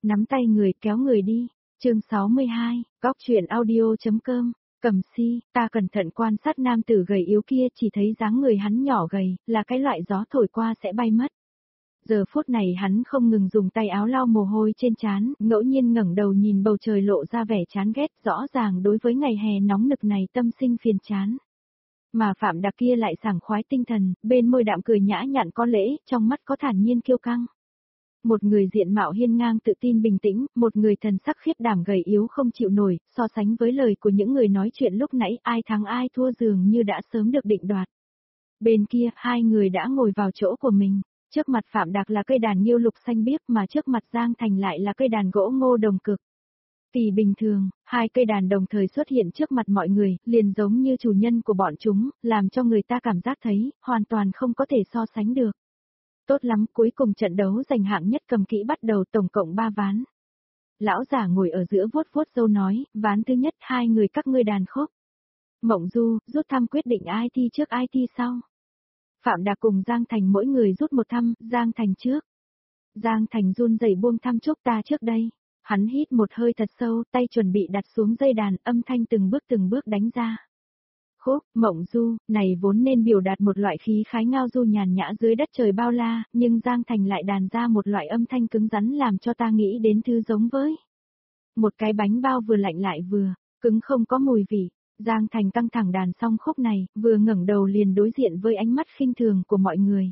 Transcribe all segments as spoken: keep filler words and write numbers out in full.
nắm tay người kéo người đi. Chương sáu mươi hai, góc truyện audio.com. Cầm si, ta cẩn thận quan sát nam tử gầy yếu kia, chỉ thấy dáng người hắn nhỏ gầy, là cái loại gió thổi qua sẽ bay mất. Giờ phút này hắn không ngừng dùng tay áo lau mồ hôi trên trán, ngẫu nhiên ngẩng đầu nhìn bầu trời lộ ra vẻ chán ghét, rõ ràng đối với ngày hè nóng nực này tâm sinh phiền chán. Mà Phạm Đặc kia lại sảng khoái tinh thần, bên môi đạm cười nhã nhặn có lễ, trong mắt có thản nhiên kiêu căng. Một người diện mạo hiên ngang tự tin bình tĩnh, một người thần sắc khiếp đảm gầy yếu không chịu nổi, so sánh với lời của những người nói chuyện lúc nãy ai thắng ai thua dường như đã sớm được định đoạt. Bên kia, hai người đã ngồi vào chỗ của mình, trước mặt Phạm Đặc là cây đàn nghiêu lục xanh biếc mà trước mặt Giang Thành lại là cây đàn gỗ ngô đồng cực. Kỳ bình thường, hai cây đàn đồng thời xuất hiện trước mặt mọi người, liền giống như chủ nhân của bọn chúng, làm cho người ta cảm giác thấy, hoàn toàn không có thể so sánh được. Tốt lắm, cuối cùng trận đấu giành hạng nhất cầm kỹ bắt đầu tổng cộng ba ván. Lão giả ngồi ở giữa vuốt vuốt râu nói, ván thứ nhất hai người các ngươi đàn khúc. Mộng Du, rút thăm quyết định ai thi trước ai thi sau. Phạm Đặc cùng Giang Thành mỗi người rút một thăm, Giang Thành trước. Giang Thành run rẩy buông thăm chúc ta trước đây. Hắn hít một hơi thật sâu, tay chuẩn bị đặt xuống dây đàn, âm thanh từng bước từng bước đánh ra. Khúc, Mộng Du, này vốn nên biểu đạt một loại khí khái ngao du nhàn nhã dưới đất trời bao la, nhưng Giang Thành lại đàn ra một loại âm thanh cứng rắn làm cho ta nghĩ đến thứ giống với một cái bánh bao vừa lạnh lại vừa cứng không có mùi vị. Giang Thành căng thẳng đàn xong khúc này, vừa ngẩng đầu liền đối diện với ánh mắt khinh thường của mọi người.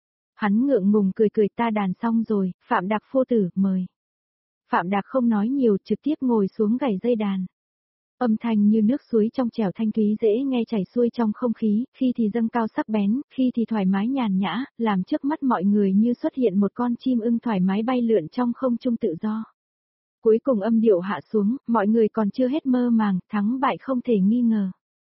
Hắn ngượng ngùng cười cười, ta đàn xong rồi, Phạm Đặc phu tử, mời. Phạm Đặc không nói nhiều, trực tiếp ngồi xuống gảy dây đàn. Âm thanh như nước suối trong trẻo thanh thúy dễ nghe chảy xuôi trong không khí, khi thì dâng cao sắc bén, khi thì thoải mái nhàn nhã, làm trước mắt mọi người như xuất hiện một con chim ưng thoải mái bay lượn trong không trung tự do. Cuối cùng âm điệu hạ xuống, mọi người còn chưa hết mơ màng, thắng bại không thể nghi ngờ.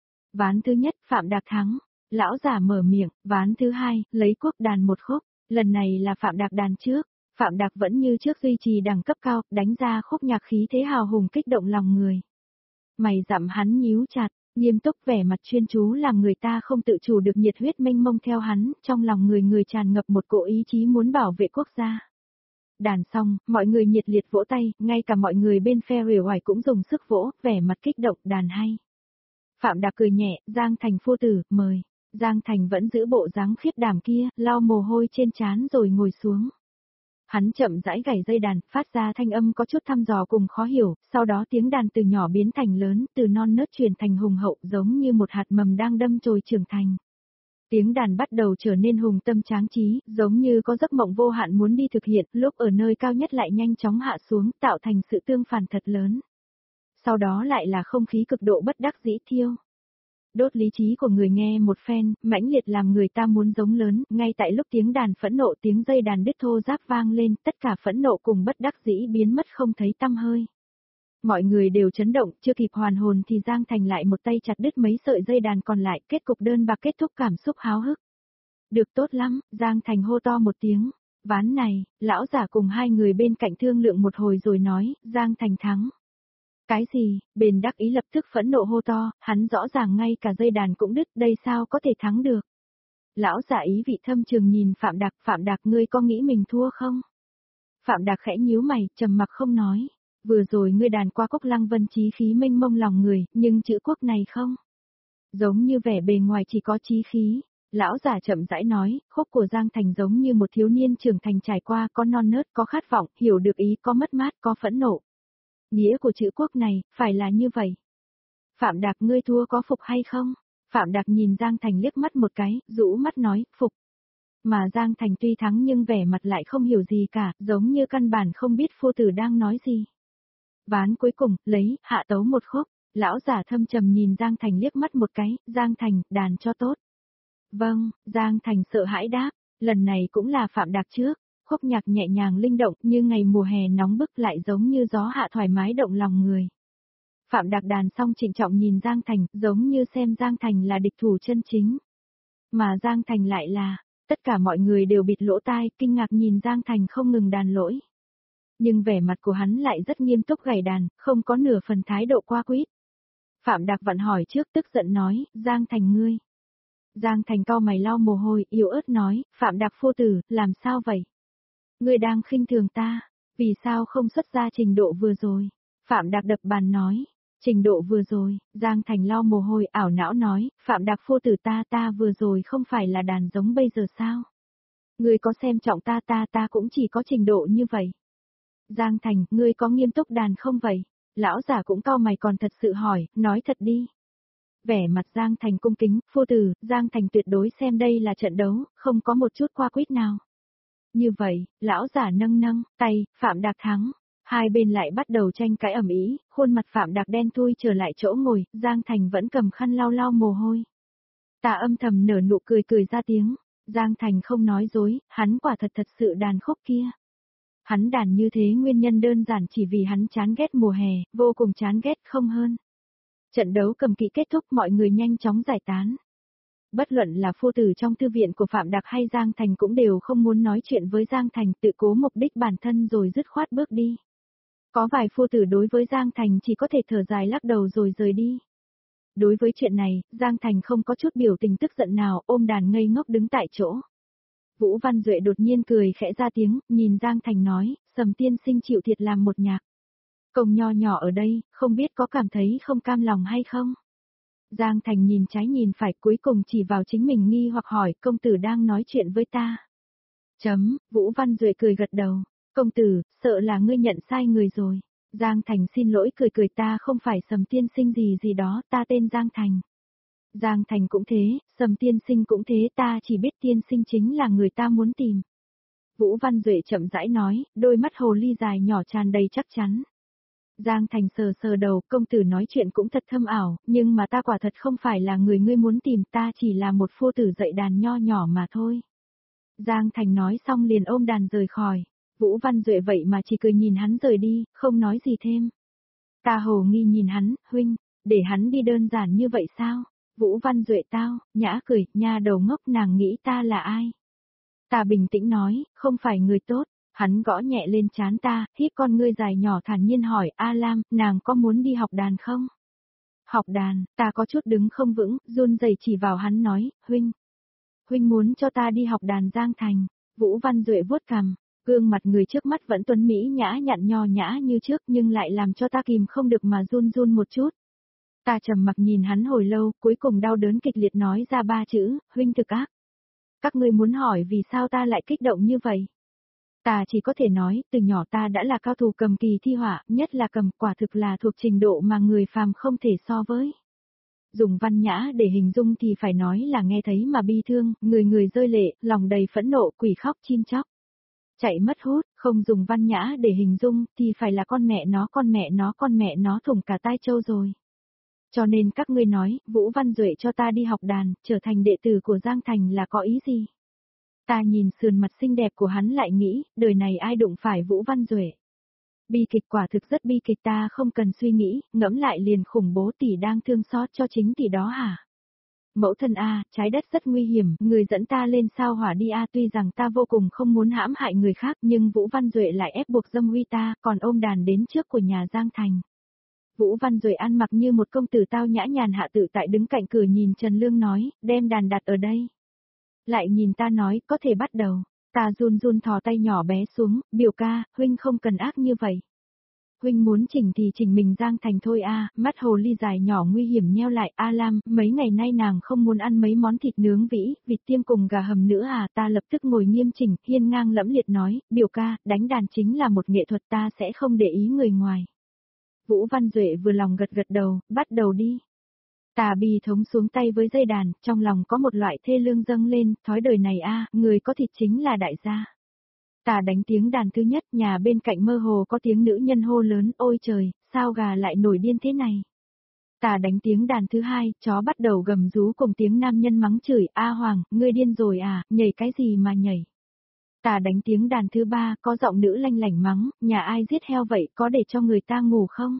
Ván thứ nhất, Phạm Đặc thắng. Lão giả mở miệng, ván thứ hai, lấy quốc đàn một khúc, lần này là Phạm Đặc đàn trước. Phạm Đặc vẫn như trước duy trì đẳng cấp cao, đánh ra khúc nhạc khí thế hào hùng kích động lòng người. Mày dặm hắn nhíu chặt, nghiêm túc vẻ mặt chuyên chú làm người ta không tự chủ được nhiệt huyết mênh mông theo hắn, trong lòng người người tràn ngập một cỗ ý chí muốn bảo vệ quốc gia. Đàn xong, mọi người nhiệt liệt vỗ tay, ngay cả mọi người bên phe Rìa Hoài cũng dùng sức vỗ, vẻ mặt kích động, đàn hay. Phạm Đặc cười nhẹ, Giang Thành phu tử, mời. Giang Thành vẫn giữ bộ dáng khiếp đảm kia, lau mồ hôi trên trán rồi ngồi xuống. Hắn chậm rãi gảy dây đàn, phát ra thanh âm có chút thăm dò cùng khó hiểu, sau đó tiếng đàn từ nhỏ biến thành lớn, từ non nớt truyền thành hùng hậu, giống như một hạt mầm đang đâm chồi trưởng thành. Tiếng đàn bắt đầu trở nên hùng tâm tráng trí, giống như có giấc mộng vô hạn muốn đi thực hiện, lúc ở nơi cao nhất lại nhanh chóng hạ xuống, tạo thành sự tương phản thật lớn. Sau đó lại là không khí cực độ bất đắc dĩ thiêu. Đốt lý trí của người nghe một phen, mãnh liệt làm người ta muốn giống lớn, ngay tại lúc tiếng đàn phẫn nộ tiếng dây đàn đứt thô ráp vang lên, tất cả phẫn nộ cùng bất đắc dĩ biến mất không thấy tăm hơi. Mọi người đều chấn động, chưa kịp hoàn hồn thì Giang Thành lại một tay chặt đứt mấy sợi dây đàn còn lại, kết cục đơn bạc kết thúc cảm xúc háo hức. Được tốt lắm, Giang Thành hô to một tiếng. Ván này, lão giả cùng hai người bên cạnh thương lượng một hồi rồi nói, Giang Thành thắng. Cái gì, bền đắc ý lập tức phẫn nộ hô to, hắn rõ ràng ngay cả dây đàn cũng đứt, đây sao có thể thắng được. Lão giả ý vị thâm trường nhìn Phạm Đặc, Phạm Đặc ngươi có nghĩ mình thua không? Phạm Đặc khẽ nhíu mày, trầm mặc không nói. Vừa rồi ngươi đàn qua Cốc Lăng Vân chí khí mênh mông lòng người, nhưng chữ quốc này không. Giống như vẻ bề ngoài chỉ có chí khí. Lão giả chậm rãi nói, khúc của Giang Thành giống như một thiếu niên trưởng thành trải qua, có non nớt, có khát vọng, hiểu được ý, có mất mát, có phẫn nộ. Nghĩa của chữ quốc này, phải là như vậy. Phạm Đặc ngươi thua có phục hay không? Phạm Đặc nhìn Giang Thành liếc mắt một cái, rũ mắt nói, phục. Mà Giang Thành tuy thắng nhưng vẻ mặt lại không hiểu gì cả, giống như căn bản không biết phu tử đang nói gì. Ván cuối cùng, lấy, hạ tấu một khúc, lão giả thâm trầm nhìn Giang Thành liếc mắt một cái, Giang Thành, đàn cho tốt. Vâng, Giang Thành sợ hãi đáp, lần này cũng là Phạm Đặc trước. Khúc nhạc nhẹ nhàng linh động như ngày mùa hè nóng bức lại giống như gió hạ thoải mái động lòng người. Phạm Đặc đàn xong trịnh trọng nhìn Giang Thành, giống như xem Giang Thành là địch thủ chân chính. Mà Giang Thành lại là, tất cả mọi người đều bịt lỗ tai, kinh ngạc nhìn Giang Thành không ngừng đàn lỗi. Nhưng vẻ mặt của hắn lại rất nghiêm túc gảy đàn, không có nửa phần thái độ qua quýt. Phạm Đặc vặn hỏi trước tức giận nói, Giang Thành ngươi. Giang Thành cau mày lau mồ hôi, yếu ớt nói, Phạm Đặc phu tử, làm sao vậy? Ngươi đang khinh thường ta. Vì sao không xuất ra trình độ vừa rồi? Phạm Đạc đập bàn nói. Trình độ vừa rồi, Giang Thành lau mồ hôi ảo não nói, Phạm Đạc phu tử ta ta vừa rồi không phải là đàn giống bây giờ sao? Ngươi có xem trọng ta ta ta cũng chỉ có trình độ như vậy. Giang Thành, ngươi có nghiêm túc đàn không vậy? Lão giả cũng cau mày còn thật sự hỏi, nói thật đi. Vẻ mặt Giang Thành cung kính, phu tử, Giang Thành tuyệt đối xem đây là trận đấu, không có một chút qua quýt nào. Như vậy, lão giả nâng nâng, tay, Phạm Đạc thắng. Hai bên lại bắt đầu tranh cãi ầm ĩ, khuôn mặt Phạm Đạc đen thui trở lại chỗ ngồi, Giang Thành vẫn cầm khăn lau lau mồ hôi. Ta âm thầm nở nụ cười cười ra tiếng, Giang Thành không nói dối, hắn quả thật thật sự đàn khúc kia. Hắn đàn như thế nguyên nhân đơn giản chỉ vì hắn chán ghét mùa hè, vô cùng chán ghét không hơn. Trận đấu cầm kỵ kết thúc mọi người nhanh chóng giải tán. Bất luận là phu tử trong thư viện của Phạm Đạc hay Giang Thành cũng đều không muốn nói chuyện với Giang Thành, tự cố mục đích bản thân rồi dứt khoát bước đi. Có vài phu tử đối với Giang Thành chỉ có thể thở dài lắc đầu rồi rời đi. Đối với chuyện này, Giang Thành không có chút biểu tình tức giận nào, ôm đàn ngây ngốc đứng tại chỗ. Vũ Văn Duệ đột nhiên cười khẽ ra tiếng, nhìn Giang Thành nói, Sầm tiên sinh chịu thiệt làm một nhạc. Công nho nhỏ ở đây, không biết có cảm thấy không cam lòng hay không? Giang Thành nhìn trái nhìn phải cuối cùng chỉ vào chính mình nghi hoặc hỏi, công tử đang nói chuyện với ta. Chấm, Vũ Văn Duệ cười gật đầu. Công tử, sợ là ngươi nhận sai người rồi. Giang Thành xin lỗi cười cười ta không phải Sầm tiên sinh gì gì đó, ta tên Giang Thành. Giang Thành cũng thế, Sầm tiên sinh cũng thế, ta chỉ biết tiên sinh chính là người ta muốn tìm. Vũ Văn Duệ chậm rãi nói, đôi mắt hồ ly dài nhỏ tràn đầy chắc chắn. Giang Thành sờ sờ đầu, công tử nói chuyện cũng thật thâm ảo, nhưng mà ta quả thật không phải là người ngươi muốn tìm, ta chỉ là một phu tử dạy đàn nho nhỏ mà thôi. Giang Thành nói xong liền ôm đàn rời khỏi. Vũ Văn Duệ vậy mà chỉ cười nhìn hắn rời đi, không nói gì thêm. Ta hồ nghi nhìn hắn, huynh, để hắn đi đơn giản như vậy sao? Vũ Văn Duệ tao, nhã cười, nha đầu ngốc nàng nghĩ ta là ai? Ta bình tĩnh nói, không phải người tốt. Hắn gõ nhẹ lên trán ta, híp con ngươi dài nhỏ thản nhiên hỏi, A Lam, nàng có muốn đi học đàn không? Học đàn, ta có chút đứng không vững, run rẩy chỉ vào hắn nói, huynh. Huynh muốn cho ta đi học đàn Giang Thành. Vũ Văn Duệ vuốt cằm, gương mặt người trước mắt vẫn tuấn mỹ nhã nhặn nho nhã như trước nhưng lại làm cho ta kìm không được mà run run một chút. Ta trầm mặc nhìn hắn hồi lâu, cuối cùng đau đớn kịch liệt nói ra ba chữ, huynh thực ác. Các ngươi muốn hỏi vì sao ta lại kích động như vậy? Ta chỉ có thể nói, từ nhỏ ta đã là cao thủ cầm kỳ thi họa, nhất là cầm, quả thực là thuộc trình độ mà người phàm không thể so với. Dùng văn nhã để hình dung thì phải nói là nghe thấy mà bi thương, người người rơi lệ, lòng đầy phẫn nộ, quỷ khóc chim chóc. Chạy mất hút, không dùng văn nhã để hình dung thì phải là con mẹ nó con mẹ nó con mẹ nó thủng cả tai châu rồi. Cho nên các ngươi nói, Vũ Văn Duệ cho ta đi học đàn, trở thành đệ tử của Giang Thành là có ý gì? Ta nhìn sườn mặt xinh đẹp của hắn lại nghĩ, đời này ai đụng phải Vũ Văn Duệ. Bi kịch quả thực rất bi kịch ta không cần suy nghĩ, ngẫm lại liền khủng bố tỷ đang thương xót cho chính tỷ đó hả? Mẫu thân A, trái đất rất nguy hiểm, người dẫn ta lên sao hỏa đi A tuy rằng ta vô cùng không muốn hãm hại người khác nhưng Vũ Văn Duệ lại ép buộc dâm uy ta, còn ôm đàn đến trước của nhà Giang Thành. Vũ Văn Duệ ăn mặc như một công tử tao nhã nhàn hạ tự tại đứng cạnh cửa nhìn Trần Lương nói, đem đàn đặt ở đây. Lại nhìn ta nói, có thể bắt đầu. Ta run run thò tay nhỏ bé xuống, biểu ca, huynh không cần ác như vậy. Huynh muốn chỉnh thì chỉnh mình Giang Thành thôi a. Mắt hồ ly dài nhỏ nguy hiểm nheo lại, A Lam, mấy ngày nay nàng không muốn ăn mấy món thịt nướng vĩ, vịt tiêm cùng gà hầm nữa à, ta lập tức ngồi nghiêm chỉnh, hiên ngang lẫm liệt nói, biểu ca, đánh đàn chính là một nghệ thuật ta sẽ không để ý người ngoài. Vũ Văn Duệ vừa lòng gật gật đầu, bắt đầu đi. Ta bi thống xuống tay với dây đàn, trong lòng có một loại thê lương dâng lên, thói đời này a, người có thịt chính là đại gia. Ta đánh tiếng đàn thứ nhất, nhà bên cạnh mơ hồ có tiếng nữ nhân hô lớn, ôi trời, sao gà lại nổi điên thế này. Ta đánh tiếng đàn thứ hai, chó bắt đầu gầm rú cùng tiếng nam nhân mắng chửi, a Hoàng, ngươi điên rồi à, nhảy cái gì mà nhảy. Ta đánh tiếng đàn thứ ba, có giọng nữ lanh lảnh mắng, nhà ai giết heo vậy, có để cho người ta ngủ không?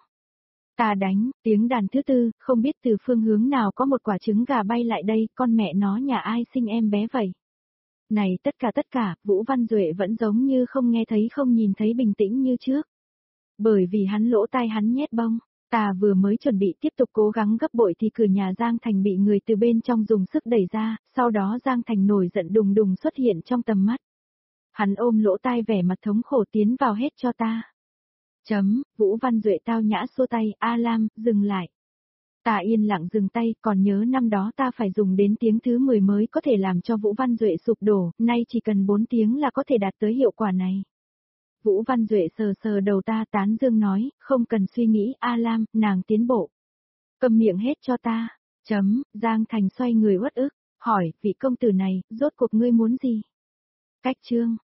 Ta đánh, tiếng đàn thứ tư, không biết từ phương hướng nào có một quả trứng gà bay lại đây, con mẹ nó nhà ai sinh em bé vậy. Này tất cả tất cả, Vũ Văn Duệ vẫn giống như không nghe thấy không nhìn thấy bình tĩnh như trước. Bởi vì hắn lỗ tai hắn nhét bông, ta vừa mới chuẩn bị tiếp tục cố gắng gấp bội thì cửa nhà Giang Thành bị người từ bên trong dùng sức đẩy ra, sau đó Giang Thành nổi giận đùng đùng xuất hiện trong tầm mắt. Hắn ôm lỗ tai vẻ mặt thống khổ tiến vào hết cho ta. Chấm, Vũ Văn Duệ tao nhã xua tay, A Lam, dừng lại. Ta yên lặng dừng tay, còn nhớ năm đó ta phải dùng đến tiếng thứ mười mới có thể làm cho Vũ Văn Duệ sụp đổ, nay chỉ cần bốn tiếng là có thể đạt tới hiệu quả này. Vũ Văn Duệ sờ sờ đầu ta tán dương nói, không cần suy nghĩ A Lam, nàng tiến bộ. Cầm miệng hết cho ta. Chấm, Giang Thành xoay người uất ức, hỏi, vị công tử này, rốt cuộc ngươi muốn gì? Cách chương.